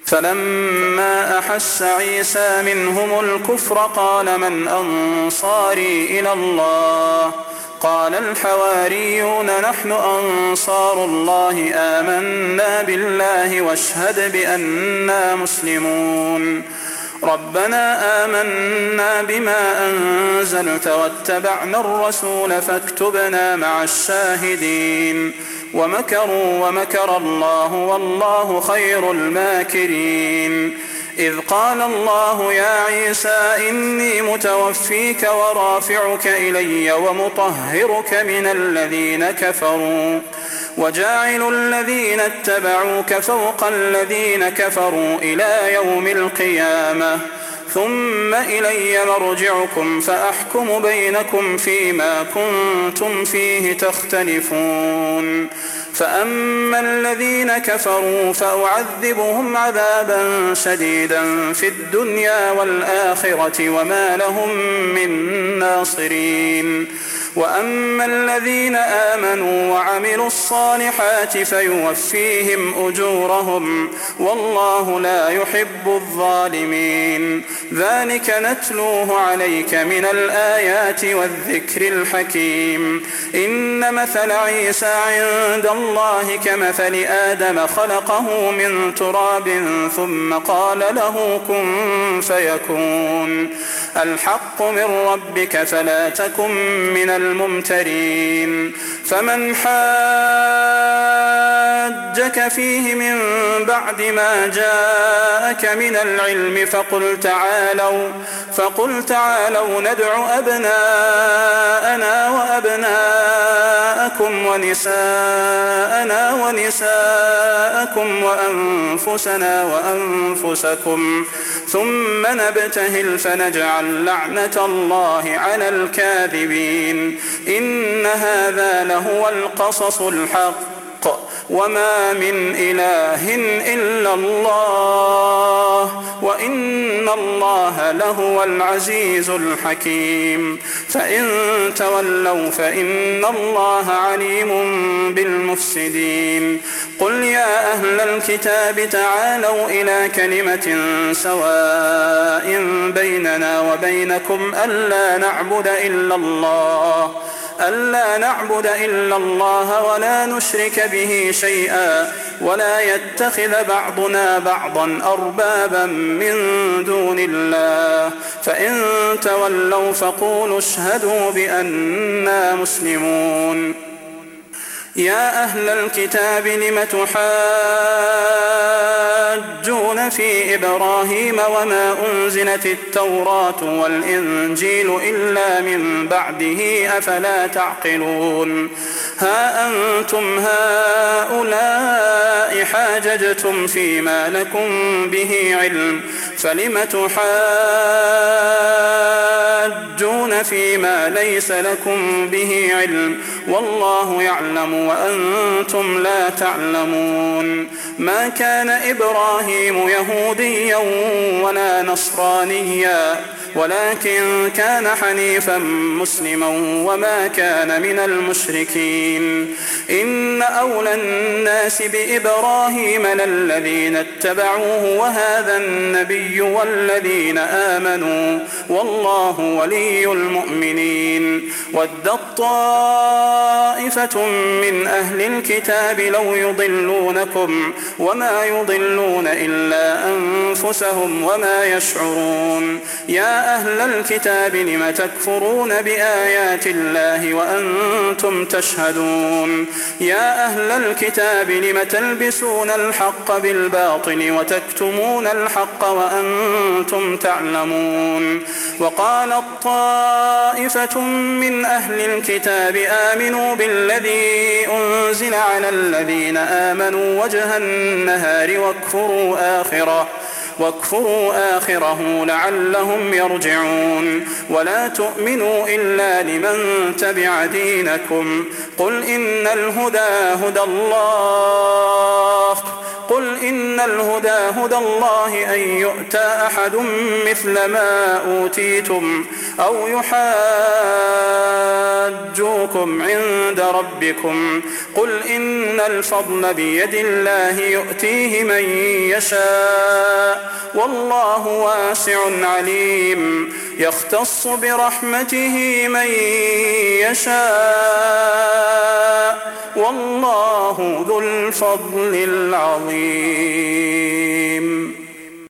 فلما أحس عيسى منهم الكفر قال من أنصاري إلى الله قال الحواريون نحن أنصار الله آمنا بالله واشهد بأننا مسلمون ربنا آمنا بما أنزلت واتبعنا الرسول فاكتبنا مع الشاهدين ومكروا ومكر الله والله خير الماكرين إذ قال الله يا عيسى إني متوفيك ورافعك إلي ومطهرك من الذين كفروا وجاعل الذين اتبعوك فوق الذين كفروا إلى يوم القيامة ثم إلي مرجعكم فأحكم بينكم فيما كنتم فيه تختلفون فأما الذين كفروا فأعذبهم عذابا شديدا في الدنيا والآخرة وما لهم من ناصرين وأما الذين آمنوا وعملوا الصالحات فيوفيهم أجورهم والله لا يحب الظالمين ذلك نتلوه عليك من الآيات والذكر الحكيم إن مثل عيسى عند الله كمثل آدم خلقه من تراب ثم قال له كن فيكون الحق من ربك فلا تكن من الممترين فمن حاجك فيه من بعد ما جاءك من العلم فقل تعالوا ندع أبناءنا وأبناءكم ونساءنا ونساءكم وأنفسنا وأنفسكم ثم نبتهل فنجعل لعنة الله على الكاذبين إن هذا لهو القصص الحق وما من إله إلا الله وإن الله لهو العزيز الحكيم فإن تولوا فإن الله عليم بالمفسدين قل يا أهل الكتاب تعالوا إلى كلمة سواء بيننا وبينكم ألا نعبد إلا الله ولا نشرك به شيئا ولا يتخذ بعضنا بعضا أربابا من دون الله فإن تولوا فقولوا اشهدوا بأننا مسلمون يا أهل الكتاب لم تحاجون في إبراهيم وما أنزلت التوراة والإنجيل إلا من بعده أفلا تعقلون ها أنتم هؤلاء حاججتم فيما لكم به علم فلم تحاجون فيما ليس لكم به علم والله يعلم وأنتم لا تعلمون ما كان إبراهيم يهوديا ولا نصرانيا ولكن كان حنيفا مسلما وما كان من المشركين إن أولى الناس بإبراهيم للذين اتبعوه وهذا النبي والذين آمنوا والله ولي المؤمنين ود طائفة من أهل الكتاب لو يضلونكم وما يضلون إلا أنفسهم وما يشعرون يا أهل الكتاب لم تكفرون بآيات الله وأنتم تشهدون يا أهل الكتاب لم تلبسون الحق بالباطل وتكتمون الحق وأنتم تعلمون وقالت طائفة من أهل الكتاب آمنوا بالذي أنزل على الذين آمنوا وجه النهار واكفروا آخره لعلهم يرجعون ولا تؤمنوا إلا لمن تبع دينكم قل إن الهدى هدى الله قل إن الهدى هدى الله أن يؤتى أحد مثل ما أوتيتم أو يحاجوكم عند ربكم قل إن الفضل بيد الله يؤتيه من يشاء والله واسع عليم يختص برحمته من يشاء والله ذو الفضل العظيم.